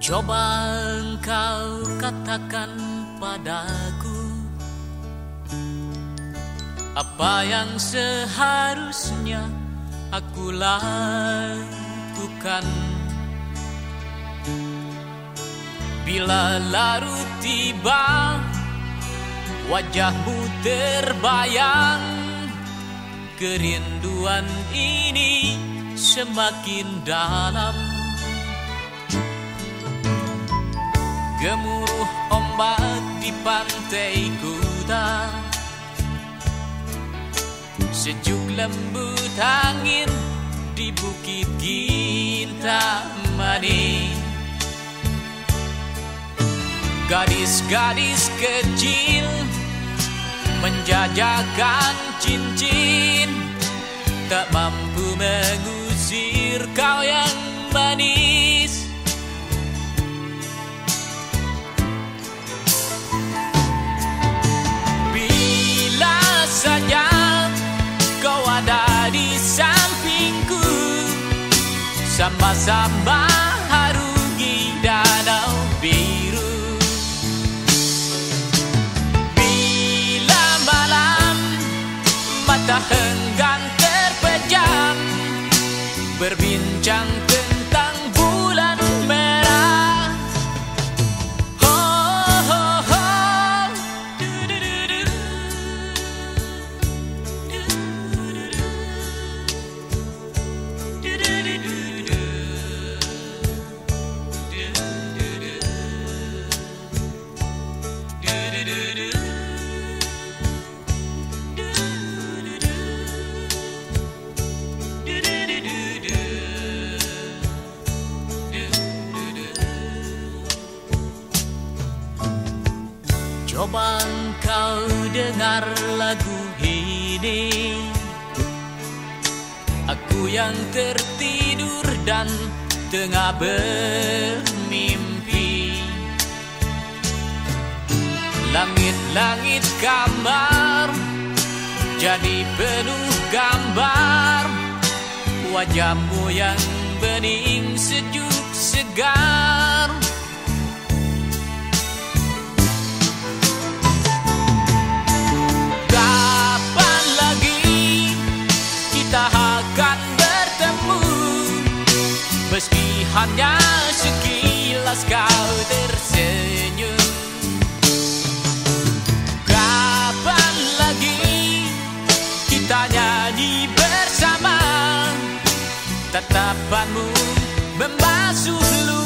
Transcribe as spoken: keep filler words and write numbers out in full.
Coba engkau katakan padaku apa yang seharusnya aku lakukan bila larut tiba, wajahmu terbayang, kerinduan ini semakin dalam. Gemuruh ombak di pantai Kuta, sejuk lembut angin di bukit Kintamani. Gadis-gadis kecil menjajakan cincin, tak mampu mengusir kau yang manis. Bila saja kau ada di sampingku, sama-sama harungi danau biru. Mata henggang terpejam, berbincang tentang bulan merah. Oh, oh, oh. Coba engkau dengar lagu ini, aku yang tertidur dan tengah bermimpi. Langit-langit kamar jadi penuh gambar, wajahmu yang bening sejuk segar. Meski hanya sekilas kau tersenyum, kapan lagi kita nyanyi bersama? Tatapanmu membasuh luka.